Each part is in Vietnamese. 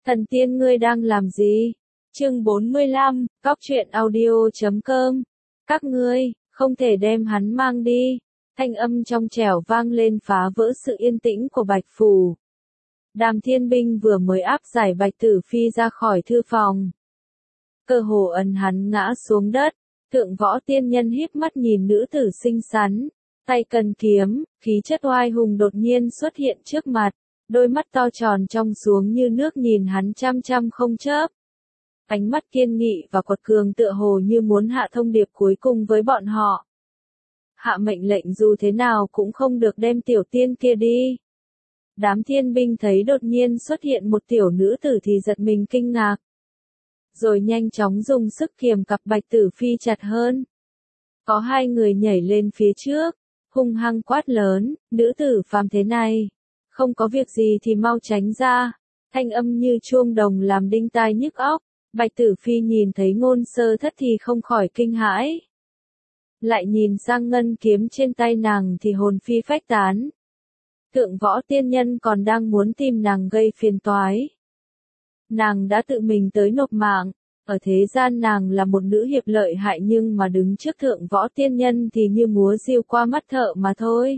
Thần tiên ngươi đang làm gì? Chương 45, Cóc truyện audio.com. Các ngươi, không thể đem hắn mang đi. Thanh âm trong trẻo vang lên phá vỡ sự yên tĩnh của Bạch Phủ. Đàm Thiên Binh vừa mới áp giải Bạch Tử Phi ra khỏi thư phòng. Cơ hồ ấn hắn ngã xuống đất, Thượng Võ Tiên Nhân híp mắt nhìn nữ tử xinh xắn, tay cầm kiếm, khí chất oai hùng đột nhiên xuất hiện trước mặt, đôi mắt to tròn trong xuống như nước nhìn hắn chăm chăm không chớp. Ánh mắt kiên nghị và quật cường tựa hồ như muốn hạ thông điệp cuối cùng với bọn họ. Hạ mệnh lệnh dù thế nào cũng không được đem tiểu tiên kia đi. Đám thiên binh thấy đột nhiên xuất hiện một tiểu nữ tử thì giật mình kinh ngạc. Rồi nhanh chóng dùng sức kiềm cặp Bạch Tử Phi chặt hơn. Có hai người nhảy lên phía trước, hung hăng quát lớn, nữ tử phàm thế này. Không có việc gì thì mau tránh ra. Thanh âm như chuông đồng làm đinh tai nhức óc. Bạch Tử Phi nhìn thấy Ngôn Sơ Thất thì không khỏi kinh hãi. Lại nhìn sang ngân kiếm trên tay nàng thì hồn phi phách tán. Thượng Võ Tiên Nhân còn đang muốn tìm nàng gây phiền toái. Nàng đã tự mình tới nộp mạng, ở thế gian nàng là một nữ hiệp lợi hại nhưng mà đứng trước Thượng Võ Tiên Nhân thì như múa diêu qua mắt thợ mà thôi.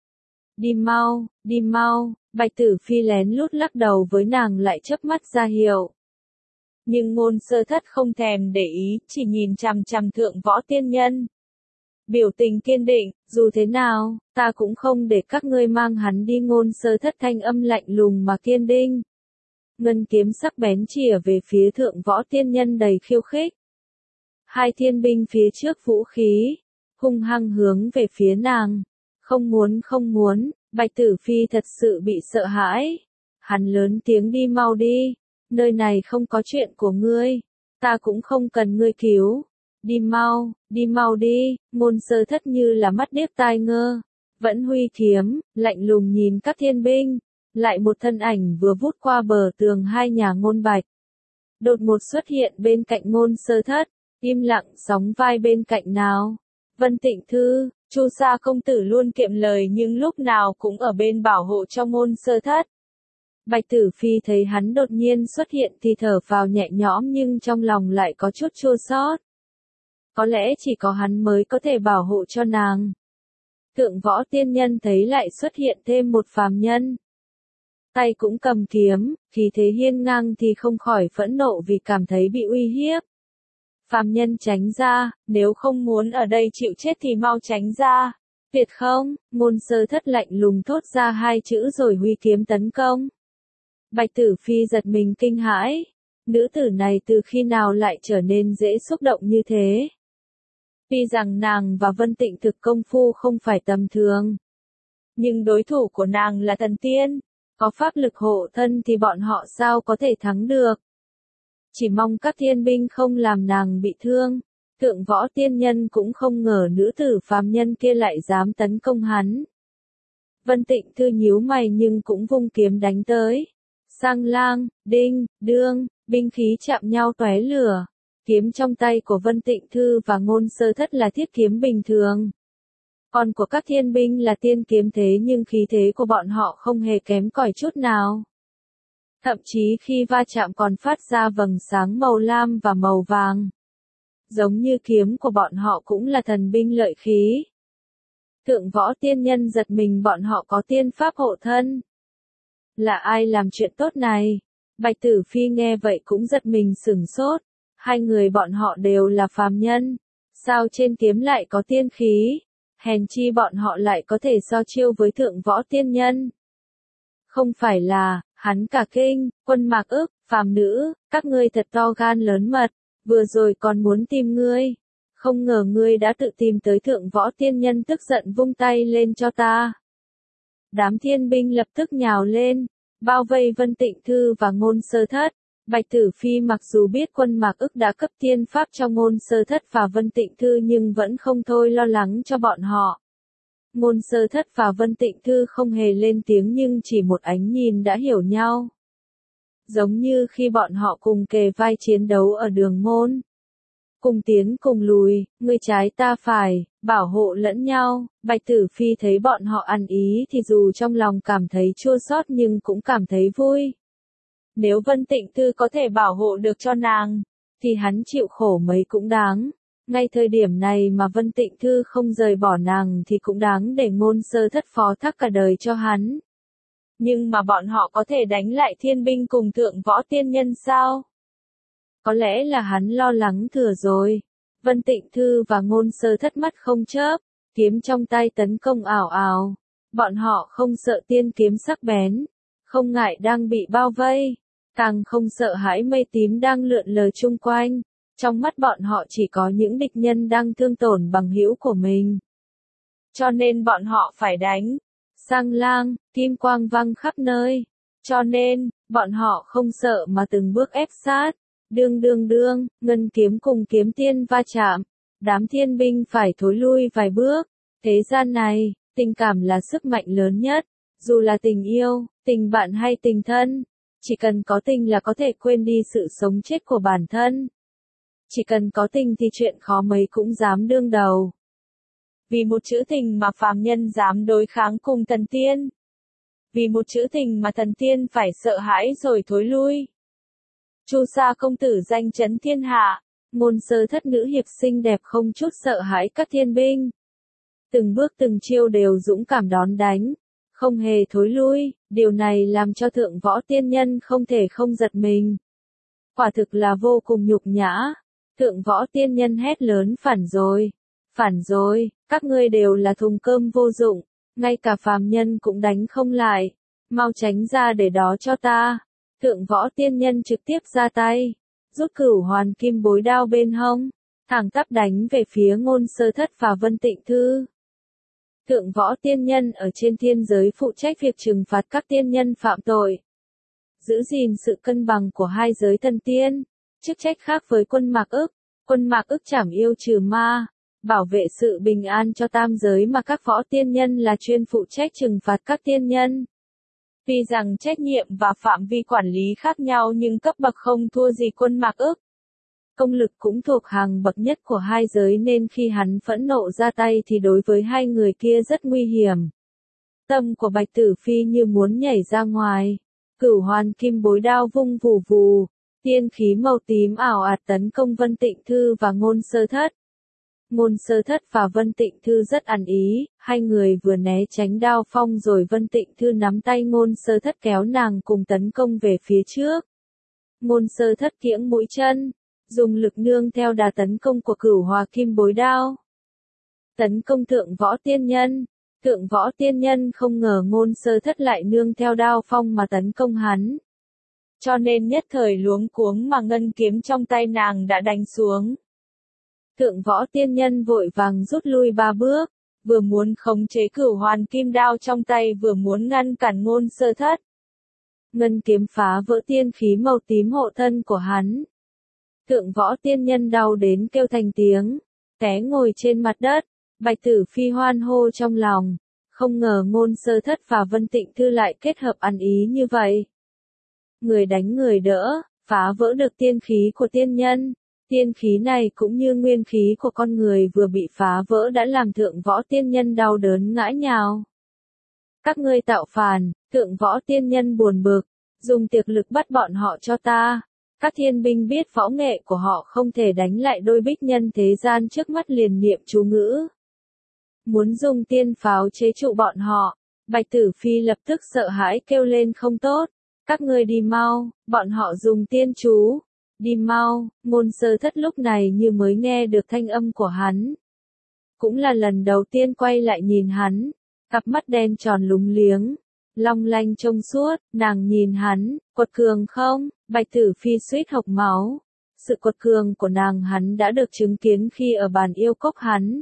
Đi mau, Bạch Tử Phi lén lút lắc đầu với nàng lại chớp mắt ra hiệu. Nhưng Ngôn Sơ Thất không thèm để ý, chỉ nhìn chằm chằm Thượng Võ Tiên Nhân. Biểu tình kiên định, dù thế nào, ta cũng không để các ngươi mang hắn đi. Ngôn Sơ Thất thanh âm lạnh lùng mà kiên định. Ngân kiếm sắc bén chĩa về phía Thượng Võ Tiên Nhân đầy khiêu khích. Hai thiên binh phía trước vũ khí, hung hăng hướng về phía nàng. Không muốn, Bạch Tử Phi thật sự bị sợ hãi. Hắn lớn tiếng đi mau đi, nơi này không có chuyện của ngươi, ta cũng không cần ngươi cứu. Đi mau đi, Ngôn Sơ Thất như là mắt điếc tai ngơ, vẫn huy kiếm, lạnh lùng nhìn các thiên binh. Lại một thân ảnh vừa vút qua bờ tường hai nhà Ngôn Bạch. Đột ngột xuất hiện bên cạnh Ngôn Sơ Thất, im lặng sóng vai bên cạnh nào. Vân Tịnh Thư, Chu Sa công tử luôn kiệm lời nhưng lúc nào cũng ở bên bảo hộ cho Ngôn Sơ Thất. Bạch Tử Phi thấy hắn đột nhiên xuất hiện thì thở phào nhẹ nhõm nhưng trong lòng lại có chút chua xót. Có lẽ chỉ có hắn mới có thể bảo hộ cho nàng. Thượng Võ Tiên Nhân thấy lại xuất hiện thêm một phàm nhân. Tay cũng cầm kiếm, khí thế hiên ngang thì không khỏi phẫn nộ vì cảm thấy bị uy hiếp. Phàm nhân tránh ra, nếu không muốn ở đây chịu chết thì mau tránh ra. Tuyệt không, Ngôn Sơ Thất lạnh lùng thốt ra hai chữ rồi huy kiếm tấn công. Bạch Tử Phi giật mình kinh hãi. Nữ tử này từ khi nào lại trở nên dễ xúc động như thế? Tuy rằng nàng và Vân Tịnh thực công phu không phải tầm thường. Nhưng đối thủ của nàng là thần tiên. Có pháp lực hộ thân thì bọn họ sao có thể thắng được. Chỉ mong các thiên binh không làm nàng bị thương. Thượng Võ Tiên Nhân cũng không ngờ nữ tử phàm nhân kia lại dám tấn công hắn. Vân Tịnh Thư nhíu mày nhưng cũng vung kiếm đánh tới. Sang lang, đinh, đương, binh khí chạm nhau tóe lửa. Kiếm trong tay của Vân Tịnh Thư và Ngôn Sơ Thất là thiết kiếm bình thường. Còn của các thiên binh là tiên kiếm thế nhưng khí thế của bọn họ không hề kém cỏi chút nào. Thậm chí khi va chạm còn phát ra vầng sáng màu lam và màu vàng. Giống như kiếm của bọn họ cũng là thần binh lợi khí. Thượng Võ Tiên Nhân giật mình bọn họ có tiên pháp hộ thân. Là ai làm chuyện tốt này? Bạch Tử Phi nghe vậy cũng giật mình sửng sốt. Hai người bọn họ đều là phàm nhân. Sao trên kiếm lại có tiên khí? Hèn chi bọn họ lại có thể so chiêu với Thượng Võ Tiên Nhân. Không phải là, hắn cả kinh, Quân Mạc Ức, phàm nữ, các ngươi thật to gan lớn mật, vừa rồi còn muốn tìm ngươi. Không ngờ ngươi đã tự tìm tới Thượng Võ Tiên Nhân tức giận vung tay lên cho ta. Đám thiên binh lập tức nhào lên, bao vây Vân Tịnh Thư và Ngôn Sơ Thất. Bạch Tử Phi mặc dù biết Quân Mạc Ức đã cấp tiên pháp cho Ngôn Sơ Thất và Vân Tịnh Thư nhưng vẫn không thôi lo lắng cho bọn họ. Ngôn Sơ Thất và Vân Tịnh Thư không hề lên tiếng nhưng chỉ một ánh nhìn đã hiểu nhau. Giống như khi bọn họ cùng kề vai chiến đấu ở đường môn. Cùng tiến cùng lùi, ngươi trái ta phải, bảo hộ lẫn nhau. Bạch Tử Phi thấy bọn họ ăn ý thì dù trong lòng cảm thấy chua xót nhưng cũng cảm thấy vui. Nếu Vân Tịnh Thư có thể bảo hộ được cho nàng, thì hắn chịu khổ mấy cũng đáng. Ngay thời điểm này mà Vân Tịnh Thư không rời bỏ nàng thì cũng đáng để Ngôn Sơ Thất phó thác cả đời cho hắn. Nhưng mà bọn họ có thể đánh lại thiên binh cùng thượng võ tiên nhân sao? Có lẽ là hắn lo lắng thừa rồi. Vân Tịnh Thư và Ngôn Sơ Thất mắt không chớp, kiếm trong tay tấn công ảo ảo. Bọn họ không sợ tiên kiếm sắc bén, không ngại đang bị bao vây, càng không sợ hãi mây tím đang lượn lờ chung quanh. Trong mắt bọn họ chỉ có những địch nhân đang thương tổn bằng hữu của mình. Cho nên bọn họ phải đánh. Sang lang, kim quang văng khắp nơi. Cho nên, bọn họ không sợ mà từng bước ép sát. Đương đương đương, ngân kiếm cùng kiếm tiên va chạm. Đám thiên binh phải thối lui vài bước. Thế gian này, tình cảm là sức mạnh lớn nhất. Dù là tình yêu, tình bạn hay tình thân. Chỉ cần có tình là có thể quên đi sự sống chết của bản thân. Chỉ cần có tình thì chuyện khó mấy cũng dám đương đầu. Vì một chữ tình mà phàm nhân dám đối kháng cùng thần tiên. Vì một chữ tình mà thần tiên phải sợ hãi rồi thối lui. Chu Sa công tử danh chấn thiên hạ, Ngôn Sơ Thất nữ hiệp xinh đẹp không chút sợ hãi các thiên binh. Từng bước từng chiêu đều dũng cảm đón đánh, không hề thối lui, điều này làm cho thượng võ tiên nhân không thể không giật mình. Quả thực là vô cùng nhục nhã. Thượng võ tiên nhân hét lớn phản rồi, các ngươi đều là thùng cơm vô dụng, ngay cả phàm nhân cũng đánh không lại, mau tránh ra để đó cho ta. Thượng võ tiên nhân trực tiếp ra tay, rút Cửu Hoàn Kim Bối đao bên hông, thẳng tắp đánh về phía Ngôn Sơ Thất và Vân Tịnh Thư. Thượng võ tiên nhân ở trên thiên giới phụ trách việc trừng phạt các tiên nhân phạm tội, giữ gìn sự cân bằng của hai giới thần tiên, chức trách khác với Quân Mạc Ức. Quân Mạc Ức trảm yêu trừ ma, bảo vệ sự bình an cho tam giới, mà các võ tiên nhân là chuyên phụ trách trừng phạt các tiên nhân. Tuy rằng trách nhiệm và phạm vi quản lý khác nhau nhưng cấp bậc không thua gì Quân Mạc Ức. Công lực cũng thuộc hàng bậc nhất của hai giới nên khi hắn phẫn nộ ra tay thì đối với hai người kia rất nguy hiểm. Tâm của Bạch Tử Phi như muốn nhảy ra ngoài. Cửu Hoàn Kim Bối đao vung vù vù, tiên khí màu tím ảo ạt tấn công Vân Tịnh Thư và Ngôn Sơ Thất. Ngôn Sơ Thất và Vân Tịnh Thư rất ăn ý, hai người vừa né tránh đao phong rồi Vân Tịnh Thư nắm tay Ngôn Sơ Thất kéo nàng cùng tấn công về phía trước. Ngôn Sơ Thất kiễng mũi chân, dùng lực nương theo đà tấn công của Cửu Hòa Kim Bối đao. Tấn công thượng võ tiên nhân. Thượng võ tiên nhân không ngờ Ngôn Sơ Thất lại nương theo đao phong mà tấn công hắn. Cho nên nhất thời luống cuống mà ngân kiếm trong tay nàng đã đánh xuống. Thượng võ tiên nhân vội vàng rút lui 3 bước, vừa muốn khống chế Cửu Hoàn Kim đao trong tay vừa muốn ngăn cản Ngôn Sơ Thất. Ngân kiếm phá vỡ tiên khí màu tím hộ thân của hắn. Thượng võ tiên nhân đau đến kêu thành tiếng, té ngồi trên mặt đất. Bạch Tử Phi hoan hô trong lòng, không ngờ Ngôn Sơ Thất và Vân Tịnh Thư lại kết hợp ăn ý như vậy. Người đánh người đỡ, phá vỡ được tiên khí của tiên nhân. Tiên khí này cũng như nguyên khí của con người vừa bị phá vỡ đã làm thượng võ tiên nhân đau đớn ngã nhào. Các ngươi tạo phản, thượng võ tiên nhân buồn bực, dùng tiệc lực bắt bọn họ cho ta. Các thiên binh biết võ nghệ của họ không thể đánh lại đôi bích nhân thế gian trước mắt liền niệm chú ngữ. Muốn dùng tiên pháo chế trụ bọn họ. Bạch Tử Phi lập tức sợ hãi kêu lên không tốt. Các ngươi đi mau, bọn họ dùng tiên chú. Đi mau. Ngôn Sơ Thất lúc này như mới nghe được thanh âm của hắn. Cũng là lần đầu tiên quay lại nhìn hắn. Cặp mắt đen tròn lúng liếng, long lanh trông suốt, nàng nhìn hắn, quật cường không? Bạch Tử Phi suýt hộc máu. Sự quật cường của nàng hắn đã được chứng kiến khi ở bàn yêu cốc hắn.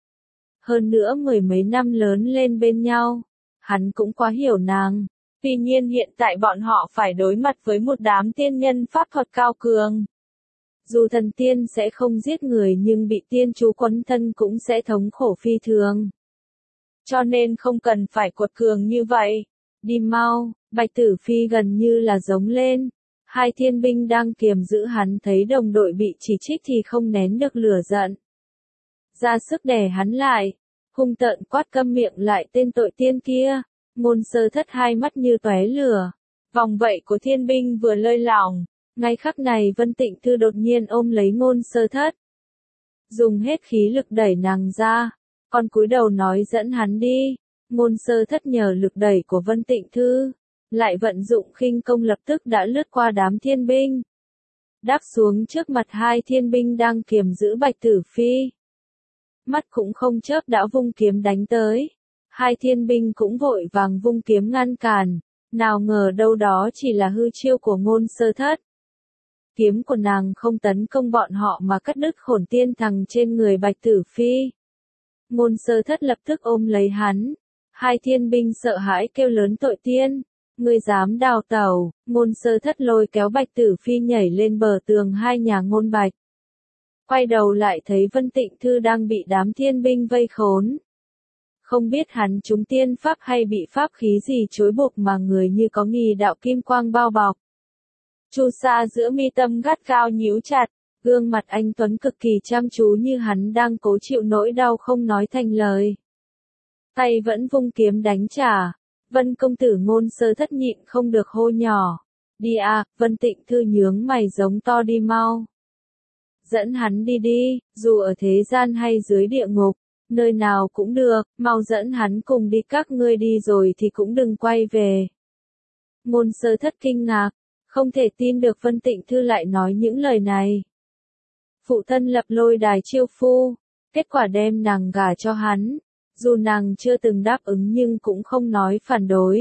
Hơn nữa 10 mấy năm lớn lên bên nhau, hắn cũng quá hiểu nàng. Tuy nhiên hiện tại bọn họ phải đối mặt với một đám tiên nhân pháp thuật cao cường. Dù thần tiên sẽ không giết người nhưng bị tiên chú quấn thân cũng sẽ thống khổ phi thường. Cho nên không cần phải quật cường như vậy. Đi mau, Bạch Tử Phi gần như là giống lên. Hai thiên binh đang kiềm giữ hắn thấy đồng đội bị chỉ trích thì không nén được lửa giận. Ra sức đè hắn lại, hung tợn quát câm miệng lại tên tội tiên kia. Ngôn Sơ Thất hai mắt như tóe lửa, Vòng vẫy của thiên binh vừa lơi lỏng, ngay khắc này Vân Tịnh Thư đột nhiên ôm lấy Ngôn Sơ Thất. Dùng hết khí lực đẩy nàng ra, còn cúi đầu nói dẫn hắn đi. Ngôn Sơ Thất nhờ lực đẩy của Vân Tịnh Thư, lại vận dụng khinh công lập tức đã lướt qua đám thiên binh. Đáp xuống trước mặt hai thiên binh đang kiềm giữ Bạch Tử Phi. Mắt cũng không chớp đã vung kiếm đánh tới. Hai thiên binh cũng vội vàng vung kiếm ngăn cản, nào ngờ đâu đó chỉ là hư chiêu của Ngôn Sơ Thất. Kiếm của nàng không tấn công bọn họ mà cắt đứt Khổn Tiên Thằng trên người Bạch Tử Phi. Ngôn Sơ Thất lập tức ôm lấy hắn. Hai thiên binh sợ hãi kêu lớn tội tiên. Ngươi dám đào tẩu. Ngôn Sơ Thất lôi kéo Bạch Tử Phi nhảy lên bờ tường hai nhà Ngôn Bạch. Quay đầu lại thấy Vân Tịnh Thư đang bị đám thiên binh vây khốn. Không biết hắn trúng tiên pháp hay bị pháp khí gì chối buộc mà người như có nghi đạo kim quang bao bọc. Chu Sa giữa mi tâm gắt gao nhíu chặt, gương mặt anh tuấn cực kỳ chăm chú như hắn đang cố chịu nỗi đau không nói thành lời. Tay vẫn vung kiếm đánh trả. Vân công tử Ngôn Sơ Thất nhịn không được hô nhỏ. Đi à, Vân Tịnh Thư nhướng mày giống to đi mau. Dẫn hắn đi đi, dù ở thế gian hay dưới địa ngục, nơi nào cũng được, mau dẫn hắn cùng đi, các ngươi đi rồi thì cũng đừng quay về. Ngôn Sơ Thất kinh ngạc, không thể tin được Vân Tịnh Thư lại nói những lời này. Phụ thân lập Lôi Đài chiêu phu, kết quả đem nàng gả cho hắn, dù nàng chưa từng đáp ứng nhưng cũng không nói phản đối.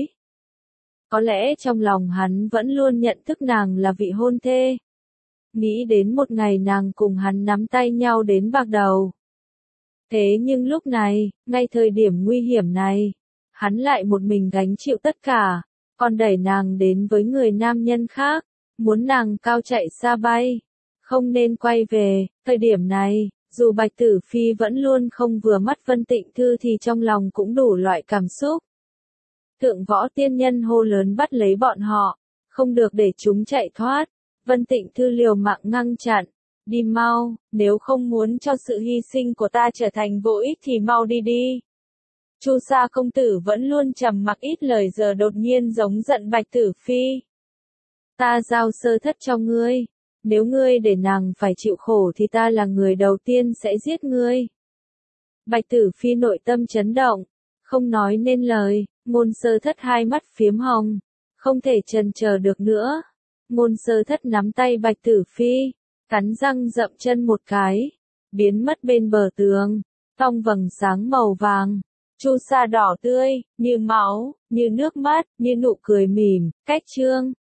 Có lẽ trong lòng hắn vẫn luôn nhận thức nàng là vị hôn thê. Nghĩ đến một ngày nàng cùng hắn nắm tay nhau đến bạc đầu. Thế nhưng lúc này, ngay thời điểm nguy hiểm này, hắn lại một mình gánh chịu tất cả, còn đẩy nàng đến với người nam nhân khác, muốn nàng cao chạy xa bay, không nên quay về. Thời điểm này, dù Bạch Tử Phi vẫn luôn không vừa mắt Vân Tịnh Thư thì trong lòng cũng đủ loại cảm xúc. Thượng võ tiên nhân hô lớn bắt lấy bọn họ, không được để chúng chạy thoát. Vân Tịnh Thư liều mạng ngăn chặn, đi mau, nếu không muốn cho sự hy sinh của ta trở thành vô ích thì mau đi đi. Chu Sa công tử vẫn luôn trầm mặc ít lời giờ đột nhiên giống giận Bạch Tử Phi. Ta giao Sơ Thất cho ngươi, nếu ngươi để nàng phải chịu khổ thì ta là người đầu tiên sẽ giết ngươi. Bạch Tử Phi nội tâm chấn động, không nói nên lời. Ngôn Sơ Thất hai mắt phiếm hồng, không thể chần chờ được nữa. Ngôn Sơ Thất nắm tay Bạch Tử Phi, cắn răng dậm chân một cái, biến mất bên bờ tường. Phong vầng sáng màu vàng, Chu Sa đỏ tươi, như máu, như nước mắt, như nụ cười mỉm. Cách chương